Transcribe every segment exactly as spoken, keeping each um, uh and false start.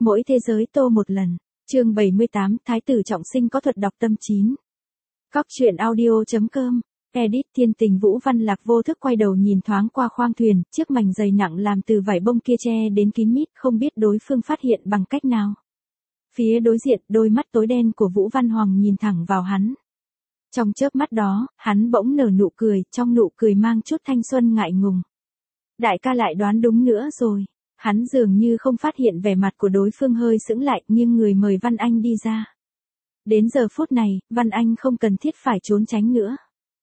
Mỗi thế giới tô một lần. Chương bảy mươi tám, Thái tử trọng sinh có thuật đọc tâm chín. Cóc truyện audio chấm com. Edit Thiên Tình. Vũ Văn Lạc vô thức quay đầu nhìn thoáng qua khoang thuyền, chiếc mảnh dày nặng làm từ vải bông kia che đến kín mít, không biết đối phương phát hiện bằng cách nào. Phía đối diện, đôi mắt tối đen của Vũ Văn Hoàng nhìn thẳng vào hắn. Trong chớp mắt đó, hắn bỗng nở nụ cười, trong nụ cười mang chút thanh xuân ngại ngùng. Đại ca lại đoán đúng nữa rồi. Hắn dường như không phát hiện vẻ mặt của đối phương hơi sững lại, nghiêng người mời Văn Anh đi ra. Đến giờ phút này, Văn Anh không cần thiết phải trốn tránh nữa.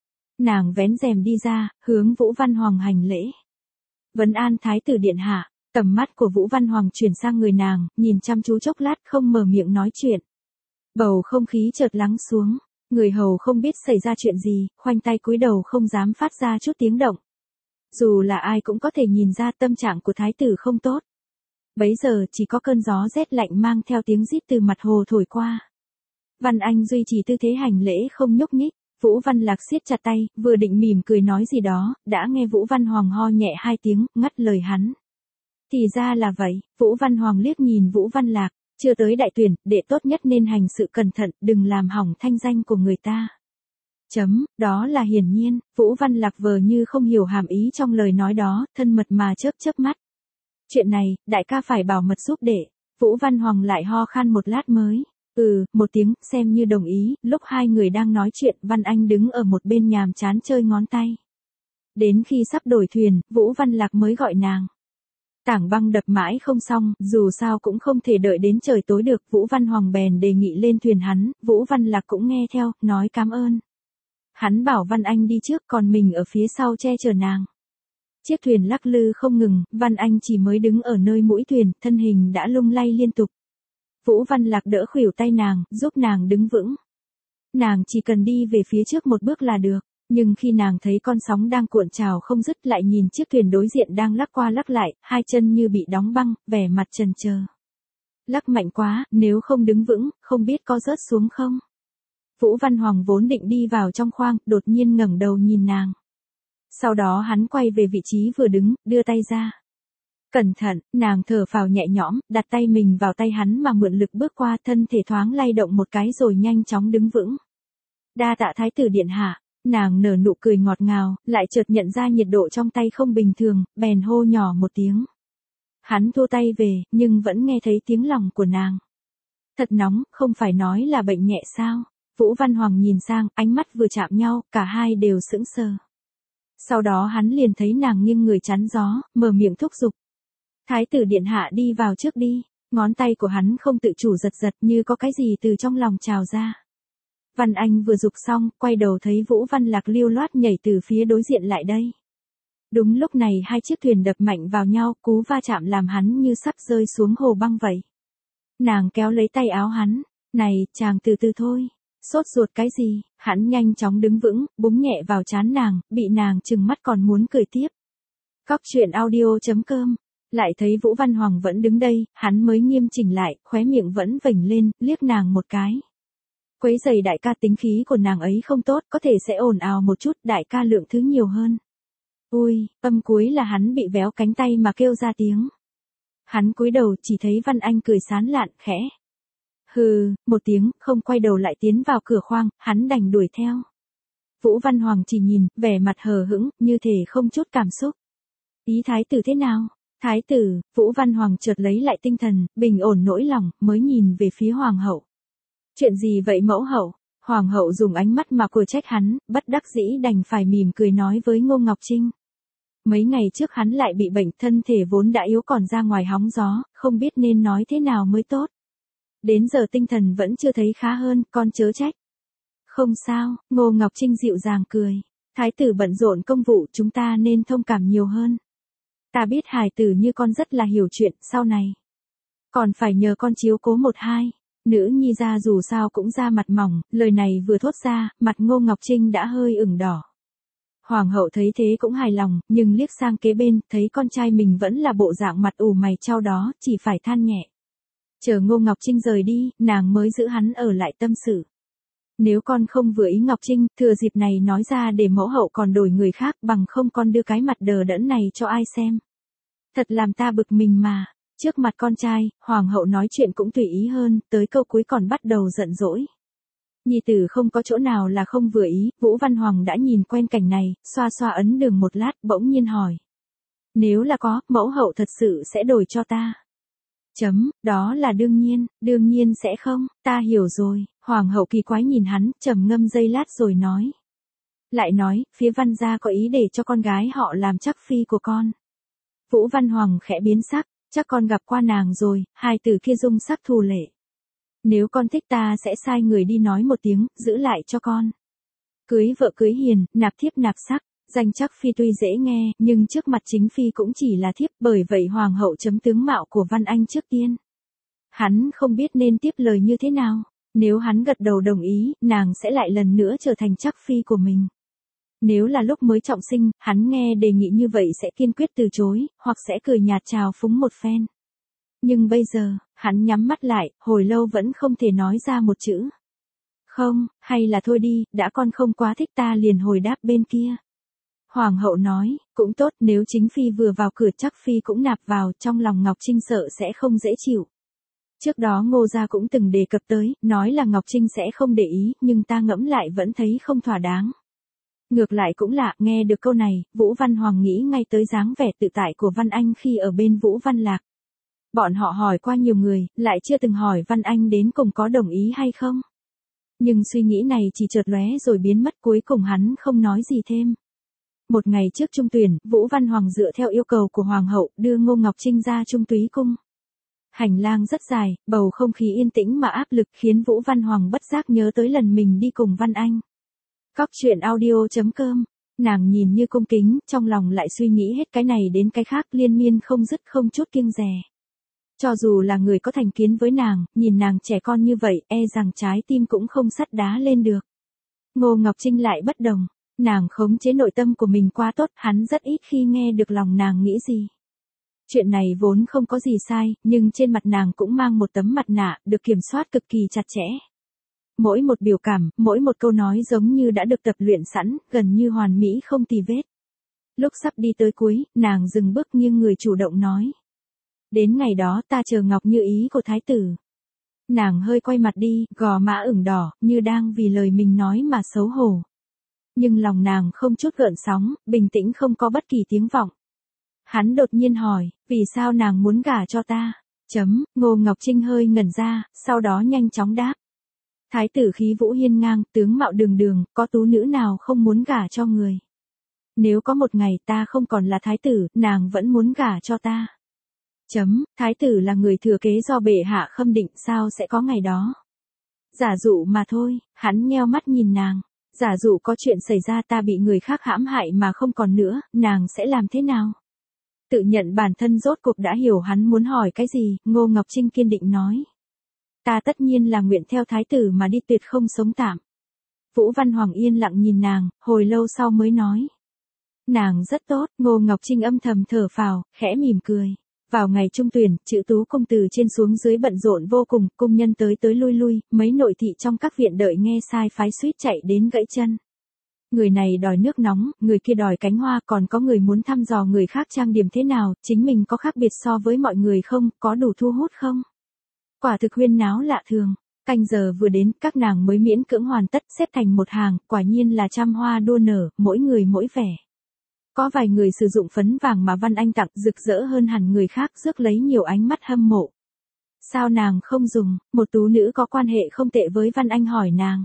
Nàng vén rèm đi ra, hướng Vũ Văn Hoàng hành lễ. Vấn an Thái tử điện hạ. Tầm mắt của Vũ Văn Hoàng chuyển sang người nàng, nhìn chăm chú chốc lát không mở miệng nói chuyện. Bầu không khí chợt lắng xuống, người hầu không biết xảy ra chuyện gì, khoanh tay cúi đầu không dám phát ra chút tiếng động. Dù là ai cũng có thể nhìn ra tâm trạng của thái tử không tốt. Bấy giờ chỉ có cơn gió rét lạnh mang theo tiếng rít từ mặt hồ thổi qua. Văn Anh duy trì tư thế hành lễ không nhúc nhích. Vũ Văn Lạc siết chặt tay, vừa định mỉm cười nói gì đó, đã nghe Vũ Văn Hoàng ho nhẹ hai tiếng, ngắt lời hắn. Thì ra là vậy. Vũ Văn Hoàng liếc nhìn Vũ Văn Lạc, chưa tới đại tuyển, đệ tốt nhất nên hành sự cẩn thận, đừng làm hỏng thanh danh của người ta. Chấm, đó là hiển nhiên. Vũ Văn Lạc vờ như không hiểu hàm ý trong lời nói đó, thân mật mà chớp chớp mắt. Chuyện này, đại ca phải bảo mật giúp đệ. Vũ Văn Hoàng lại ho khan một lát mới. Ừ, một tiếng, xem như đồng ý. Lúc hai người đang nói chuyện, Văn Anh đứng ở một bên nhàm chán chơi ngón tay. Đến khi sắp đổi thuyền, Vũ Văn Lạc mới gọi nàng. Tảng băng đập mãi không xong, dù sao cũng không thể đợi đến trời tối được. Vũ Văn Hoàng bèn đề nghị lên thuyền hắn, Vũ Văn Lạc cũng nghe theo, nói cảm ơn. Hắn bảo Văn Anh đi trước, còn mình ở phía sau che chở nàng. Chiếc thuyền lắc lư không ngừng, Văn Anh chỉ mới đứng ở nơi mũi thuyền, thân hình đã lung lay liên tục. Vũ Văn Lạc đỡ khuỷu tay nàng, giúp nàng đứng vững. Nàng chỉ cần đi về phía trước một bước là được, nhưng khi nàng thấy con sóng đang cuộn trào không dứt, lại nhìn chiếc thuyền đối diện đang lắc qua lắc lại, hai chân như bị đóng băng, vẻ mặt chần chờ. Lắc mạnh quá, nếu không đứng vững, không biết có rớt xuống không. Vũ Văn Hoàng vốn định đi vào trong khoang, đột nhiên ngẩng đầu nhìn nàng. Sau đó hắn quay về vị trí vừa đứng, đưa tay ra. Cẩn thận, nàng thở phào nhẹ nhõm, đặt tay mình vào tay hắn mà mượn lực bước qua, thân thể thoáng lay động một cái rồi nhanh chóng đứng vững. Đa tạ thái tử điện hạ. Nàng nở nụ cười ngọt ngào, lại chợt nhận ra nhiệt độ trong tay không bình thường, bèn hô nhỏ một tiếng. Hắn thu tay về, nhưng vẫn nghe thấy tiếng lòng của nàng. Thật nóng, không phải nói là bệnh nhẹ sao? Vũ Văn Hoàng nhìn sang, ánh mắt vừa chạm nhau, cả hai đều sững sờ. Sau đó hắn liền thấy nàng nghiêng người chắn gió, mở miệng thúc giục. Thái tử điện hạ đi vào trước đi. Ngón tay của hắn không tự chủ giật giật như có cái gì từ trong lòng trào ra. Văn Anh vừa dục xong, quay đầu thấy Vũ Văn Lạc lưu loát nhảy từ phía đối diện lại đây. Đúng lúc này hai chiếc thuyền đập mạnh vào nhau, cú va chạm làm hắn như sắp rơi xuống hồ băng vậy. Nàng kéo lấy tay áo hắn. Này, chàng từ từ thôi. Sốt ruột cái gì? Hắn nhanh chóng đứng vững, búng nhẹ vào trán nàng, bị nàng trừng mắt còn muốn cười tiếp. Cóc truyện audio chấm com. Lại thấy Vũ Văn Hoàng vẫn đứng đây, hắn mới nghiêm chỉnh lại, khóe miệng vẫn vểnh lên, liếc nàng một cái. Quấy giày đại ca, tính khí của nàng ấy không tốt, có thể sẽ ồn ào một chút, đại ca lượng thứ nhiều hơn. Ui, âm cuối là hắn bị véo cánh tay mà kêu ra tiếng. Hắn cúi đầu chỉ thấy Văn Anh cười sán lạn, khẽ. Hừ, một tiếng, không quay đầu lại tiến vào cửa khoang, hắn đành đuổi theo. Vũ Văn Hoàng chỉ nhìn, vẻ mặt hờ hững, như thể không chút cảm xúc. Ý thái tử thế nào? Thái tử, Vũ Văn Hoàng chợt lấy lại tinh thần, bình ổn nỗi lòng, mới nhìn về phía Hoàng hậu. Chuyện gì vậy mẫu hậu? Hoàng hậu dùng ánh mắt mà cô trách hắn, bất đắc dĩ đành phải mỉm cười nói với Ngô Ngọc Trinh. Mấy ngày trước hắn lại bị bệnh, thân thể vốn đã yếu còn ra ngoài hóng gió, không biết nên nói thế nào mới tốt. Đến giờ tinh thần vẫn chưa thấy khá hơn, con chớ trách. Không sao, Ngô Ngọc Trinh dịu dàng cười. Thái tử bận rộn công vụ, chúng ta nên thông cảm nhiều hơn. Ta biết hài tử như con rất là hiểu chuyện, sau này còn phải nhờ con chiếu cố một hai. Nữ nhi ra dù sao cũng da mặt mỏng, lời này vừa thốt ra, mặt Ngô Ngọc Trinh đã hơi ửng đỏ. Hoàng hậu thấy thế cũng hài lòng, nhưng liếc sang kế bên, thấy con trai mình vẫn là bộ dạng mặt ủ mày chau đó, chỉ phải than nhẹ. Chờ Ngô Ngọc Trinh rời đi, nàng mới giữ hắn ở lại tâm sự. Nếu con không vừa ý Ngọc Trinh, thừa dịp này nói ra để mẫu hậu còn đổi người khác, bằng không con đưa cái mặt đờ đẫn này cho ai xem. Thật làm ta bực mình mà. Trước mặt con trai, hoàng hậu nói chuyện cũng tùy ý hơn, tới câu cuối còn bắt đầu giận dỗi. Nhi tử không có chỗ nào là không vừa ý, Vũ Văn Hoàng đã nhìn quen cảnh này, xoa xoa ấn đường một lát, bỗng nhiên hỏi. Nếu là có, mẫu hậu thật sự sẽ đổi cho ta. Chấm, đó là đương nhiên, đương nhiên sẽ không, ta hiểu rồi, hoàng hậu kỳ quái nhìn hắn, trầm ngâm giây lát rồi nói. Lại nói, phía Văn gia có ý để cho con gái họ làm chắc phi của con. Vũ Văn Hoàng khẽ biến sắc, chắc con gặp qua nàng rồi, hai từ kia dung sắc thù lệ. Nếu con thích ta sẽ sai người đi nói một tiếng, giữ lại cho con. Cưới vợ cưới hiền, nạp thiếp nạp sắc, danh chắc phi tuy dễ nghe, nhưng trước mặt chính phi cũng chỉ là thiếp, bởi vậy hoàng hậu chấm tướng mạo của Văn Anh trước tiên. Hắn không biết nên tiếp lời như thế nào, nếu hắn gật đầu đồng ý, nàng sẽ lại lần nữa trở thành chắc phi của mình. Nếu là lúc mới trọng sinh, hắn nghe đề nghị như vậy sẽ kiên quyết từ chối, hoặc sẽ cười nhạt chào phúng một phen. Nhưng bây giờ, hắn nhắm mắt lại, hồi lâu vẫn không thể nói ra một chữ. Không, hay là thôi đi, đã con không quá thích ta liền hồi đáp bên kia. Hoàng hậu nói, cũng tốt, nếu chính phi vừa vào cửa chắc phi cũng nạp vào, trong lòng Ngọc Trinh sợ sẽ không dễ chịu. Trước đó Ngô gia cũng từng đề cập tới, nói là Ngọc Trinh sẽ không để ý, nhưng ta ngẫm lại vẫn thấy không thỏa đáng. Ngược lại cũng lạ, nghe được câu này, Vũ Văn Hoàng nghĩ ngay tới dáng vẻ tự tại của Văn Anh khi ở bên Vũ Văn Lạc. Bọn họ hỏi qua nhiều người, lại chưa từng hỏi Văn Anh đến cùng có đồng ý hay không. Nhưng suy nghĩ này chỉ chợt lóe rồi biến mất, cuối cùng hắn không nói gì thêm. Một ngày trước trung tuyển, Vũ Văn Hoàng dựa theo yêu cầu của Hoàng hậu, đưa Ngô Ngọc Trinh ra Trung Túy Cung. Hành lang rất dài, bầu không khí yên tĩnh mà áp lực khiến Vũ Văn Hoàng bất giác nhớ tới lần mình đi cùng Văn Anh. Cóc truyện audio chấm com, nàng nhìn như cung kính, trong lòng lại suy nghĩ hết cái này đến cái khác liên miên không dứt không chút kiêng dè. Cho dù là người có thành kiến với nàng, nhìn nàng trẻ con như vậy, e rằng trái tim cũng không sắt đá lên được. Ngô Ngọc Trinh lại bất đồng, nàng khống chế nội tâm của mình quá tốt, hắn rất ít khi nghe được lòng nàng nghĩ gì. Chuyện này vốn không có gì sai, nhưng trên mặt nàng cũng mang một tấm mặt nạ, được kiểm soát cực kỳ chặt chẽ. Mỗi một biểu cảm, mỗi một câu nói giống như đã được tập luyện sẵn, gần như hoàn mỹ không tì vết. Lúc sắp đi tới cuối, nàng dừng bước nghiêng người chủ động nói. Đến ngày đó ta chờ Ngọc như ý của thái tử. Nàng hơi quay mặt đi, gò má ửng đỏ, như đang vì lời mình nói mà xấu hổ. Nhưng lòng nàng không chút gợn sóng, bình tĩnh không có bất kỳ tiếng vọng. Hắn đột nhiên hỏi, vì sao nàng muốn gả cho ta? Chấm, Ngô Ngọc Trinh hơi ngẩn ra, sau đó nhanh chóng đáp. Thái tử khí vũ hiên ngang, tướng mạo đường đường, có tú nữ nào không muốn gả cho người. Nếu có một ngày ta không còn là thái tử, nàng vẫn muốn gả cho ta. Chấm, thái tử là người thừa kế do bệ hạ khâm định, sao sẽ có ngày đó. Giả dụ mà thôi, hắn nheo mắt nhìn nàng. Giả dụ có chuyện xảy ra ta bị người khác hãm hại mà không còn nữa, nàng sẽ làm thế nào? Tự nhận bản thân rốt cuộc đã hiểu hắn muốn hỏi cái gì, Ngô Ngọc Trinh kiên định nói. Ta tất nhiên là nguyện theo thái tử mà đi, tuyệt không sống tạm. Vũ Văn Hoàng yên lặng nhìn nàng, hồi lâu sau mới nói. Nàng rất tốt, Ngô Ngọc Trinh âm thầm thở phào, khẽ mỉm cười. Vào ngày trung tuyển, chữ tú công từ trên xuống dưới bận rộn vô cùng, công nhân tới tới lui lui, mấy nội thị trong các viện đợi nghe sai phái suýt chạy đến gãy chân. Người này đòi nước nóng, người kia đòi cánh hoa, còn có người muốn thăm dò người khác trang điểm thế nào, chính mình có khác biệt so với mọi người không, có đủ thu hút không. Quả thực huyên náo lạ thường. Canh giờ vừa đến, các nàng mới miễn cưỡng hoàn tất, xếp thành một hàng, quả nhiên là trăm hoa đua nở, mỗi người mỗi vẻ. Có vài người sử dụng phấn vàng mà Văn Anh tặng, rực rỡ hơn hẳn người khác, rước lấy nhiều ánh mắt hâm mộ. Sao nàng không dùng? Một tú nữ có quan hệ không tệ với Văn Anh hỏi nàng.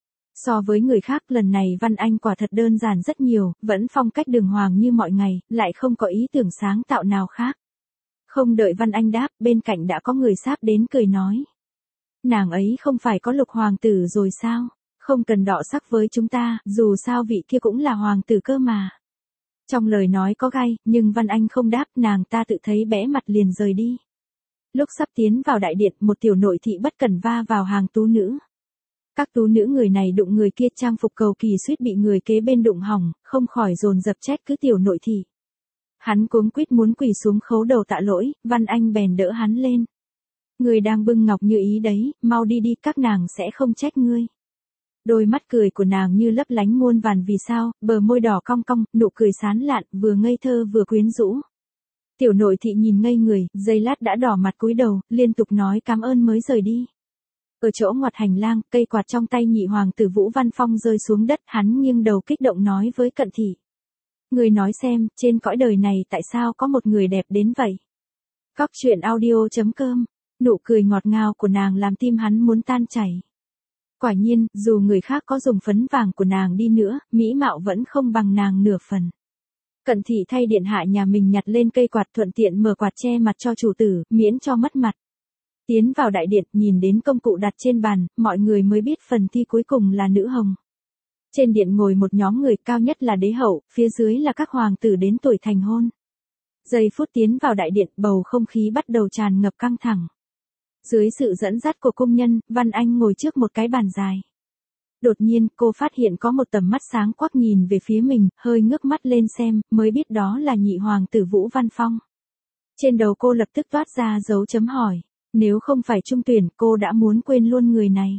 So với người khác, lần này Văn Anh quả thật đơn giản rất nhiều, vẫn phong cách đường hoàng như mọi ngày, lại không có ý tưởng sáng tạo nào khác. Không đợi Văn Anh đáp, bên cạnh đã có người sáp đến cười nói. Nàng ấy không phải có lục hoàng tử rồi sao? Không cần đọ sắc với chúng ta, dù sao vị kia cũng là hoàng tử cơ mà. Trong lời nói có gai, nhưng Văn Anh không đáp, nàng ta tự thấy bẽ mặt liền rời đi. Lúc sắp tiến vào đại điện, một tiểu nội thị bất cẩn va vào hàng tú nữ. Các tú nữ người này đụng người kia, trang phục cầu kỳ suýt bị người kế bên đụng hỏng, không khỏi dồn dập trách cứ tiểu nội thị. Hắn cuống quýt muốn quỳ xuống khấu đầu tạ lỗi, Văn Anh bèn đỡ hắn lên. Người đang bưng ngọc như ý đấy, mau đi đi, các nàng sẽ không trách ngươi. Đôi mắt cười của nàng như lấp lánh muôn vàn vì sao, bờ môi đỏ cong cong, nụ cười sán lạn, vừa ngây thơ vừa quyến rũ. Tiểu nội thị nhìn ngây người, giây lát đã đỏ mặt cúi đầu, liên tục nói cảm ơn mới rời đi. Ở chỗ ngoặt hành lang, cây quạt trong tay nhị hoàng tử Vũ Văn Phong rơi xuống đất, hắn nghiêng đầu kích động nói với Cận Thị. Người nói xem, trên cõi đời này tại sao có một người đẹp đến vậy? Cóc truyện audio chấm com, nụ cười ngọt ngào của nàng làm tim hắn muốn tan chảy. Quả nhiên, dù người khác có dùng phấn vàng của nàng đi nữa, mỹ mạo vẫn không bằng nàng nửa phần. Cận Thị thay điện hạ nhà mình nhặt lên cây quạt thuận tiện mở quạt che mặt cho chủ tử, miễn cho mất mặt. Tiến vào đại điện, nhìn đến công cụ đặt trên bàn, mọi người mới biết phần thi cuối cùng là nữ hồng. Trên điện ngồi một nhóm người, cao nhất là đế hậu, phía dưới là các hoàng tử đến tuổi thành hôn. Giây phút tiến vào đại điện, bầu không khí bắt đầu tràn ngập căng thẳng. Dưới sự dẫn dắt của cung nhân, Văn Anh ngồi trước một cái bàn dài. Đột nhiên, cô phát hiện có một tầm mắt sáng quắc nhìn về phía mình, hơi ngước mắt lên xem, mới biết đó là nhị hoàng tử Vũ Văn Phong. Trên đầu cô lập tức toát ra dấu chấm hỏi. Nếu không phải trung tuyển, cô đã muốn quên luôn người này.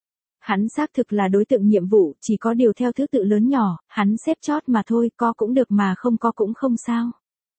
Hắn xác thực là đối tượng nhiệm vụ, chỉ có điều theo thứ tự lớn nhỏ, hắn xếp chót mà thôi, có cũng được mà không có cũng không sao.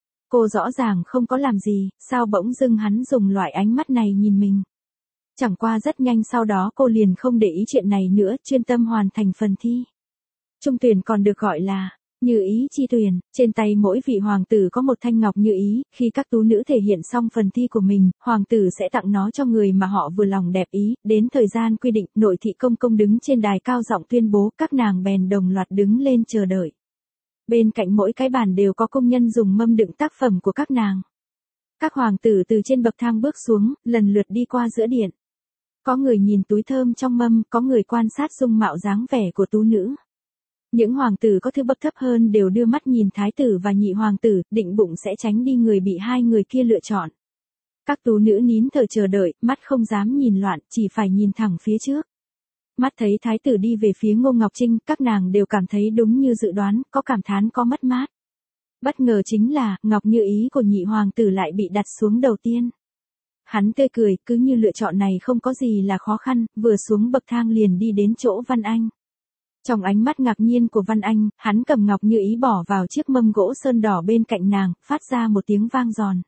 Cô rõ ràng không có làm gì, sao bỗng dưng hắn dùng loại ánh mắt này nhìn mình. Chẳng qua rất nhanh sau đó cô liền không để ý chuyện này nữa, chuyên tâm hoàn thành phần thi. Trung tuyển còn được gọi là Như Ý chi tuyển, trên tay mỗi vị hoàng tử có một thanh ngọc như ý, khi các tú nữ thể hiện xong phần thi của mình, hoàng tử sẽ tặng nó cho người mà họ vừa lòng đẹp ý, đến thời gian quy định, nội thị công công đứng trên đài cao giọng tuyên bố, các nàng bèn đồng loạt đứng lên chờ đợi. Bên cạnh mỗi cái bàn đều có công nhân dùng mâm đựng tác phẩm của các nàng. Các hoàng tử từ trên bậc thang bước xuống, lần lượt đi qua giữa điện. Có người nhìn túi thơm trong mâm, có người quan sát dung mạo dáng vẻ của tú nữ. Những hoàng tử có thứ bậc thấp hơn đều đưa mắt nhìn thái tử và nhị hoàng tử, định bụng sẽ tránh đi người bị hai người kia lựa chọn. Các tú nữ nín thở chờ đợi, mắt không dám nhìn loạn, chỉ phải nhìn thẳng phía trước. Mắt thấy thái tử đi về phía Ngô Ngọc Trinh, các nàng đều cảm thấy đúng như dự đoán, có cảm thán có mất mát. Bất ngờ chính là, ngọc như ý của nhị hoàng tử lại bị đặt xuống đầu tiên. Hắn tươi cười, cứ như lựa chọn này không có gì là khó khăn, vừa xuống bậc thang liền đi đến chỗ Văn Anh. Trong ánh mắt ngạc nhiên của Văn Anh, hắn cầm ngọc như ý bỏ vào chiếc mâm gỗ sơn đỏ bên cạnh nàng, phát ra một tiếng vang giòn.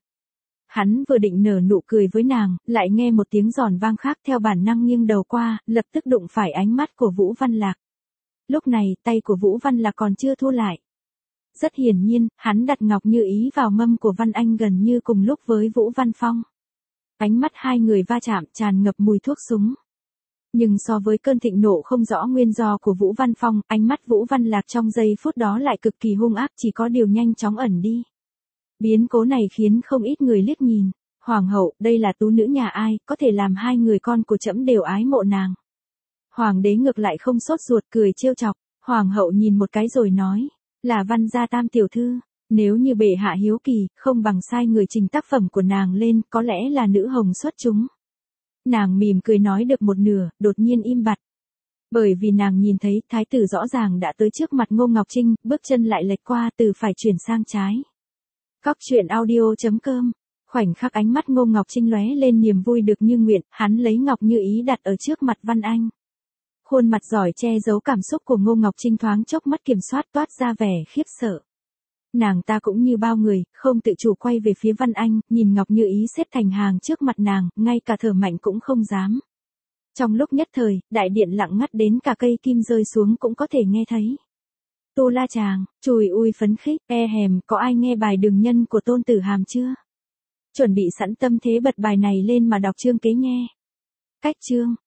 Hắn vừa định nở nụ cười với nàng, lại nghe một tiếng giòn vang khác theo bản năng nghiêng đầu qua, lập tức đụng phải ánh mắt của Vũ Văn Lạc. Lúc này, tay của Vũ Văn Lạc còn chưa thu lại. Rất hiển nhiên, hắn đặt ngọc như ý vào mâm của Văn Anh gần như cùng lúc với Vũ Văn Phong. Ánh mắt hai người va chạm tràn ngập mùi thuốc súng. Nhưng so với cơn thịnh nộ không rõ nguyên do của Vũ Văn Phong, ánh mắt Vũ Văn Lạc trong giây phút đó lại cực kỳ hung ác, chỉ có điều nhanh chóng ẩn đi. Biến cố này khiến không ít người liếc nhìn. Hoàng hậu, đây là tú nữ nhà ai, có thể làm hai người con của trẫm đều ái mộ nàng. Hoàng đế ngược lại không sốt ruột, cười trêu chọc. Hoàng hậu nhìn một cái rồi nói, là Văn gia tam tiểu thư. Nếu như bệ hạ hiếu kỳ, không bằng sai người trình tác phẩm của nàng lên, có lẽ là nữ hồng xuất chúng. Nàng mỉm cười nói được một nửa, đột nhiên im bặt. Bởi vì nàng nhìn thấy, thái tử rõ ràng đã tới trước mặt Ngô Ngọc Trinh, bước chân lại lệch qua từ phải chuyển sang trái. Cóc truyện audio chấm com, khoảnh khắc ánh mắt Ngô Ngọc Trinh lóe lên niềm vui được như nguyện, hắn lấy ngọc như ý đặt ở trước mặt Văn Anh. Khuôn mặt giỏi che giấu cảm xúc của Ngô Ngọc Trinh thoáng chốc mất kiểm soát toát ra vẻ khiếp sợ. Nàng ta cũng như bao người, không tự chủ quay về phía Văn Anh, nhìn ngọc như ý xếp thành hàng trước mặt nàng, ngay cả thở mạnh cũng không dám. Trong lúc nhất thời, đại điện lặng ngắt đến cả cây kim rơi xuống cũng có thể nghe thấy. Tô La Chàng, chùi ui phấn khích, e hèm, có ai nghe bài Đường Nhân của Tôn Tử Hàm chưa? Chuẩn bị sẵn tâm thế bật bài này lên mà đọc chương kế nghe. Cách chương.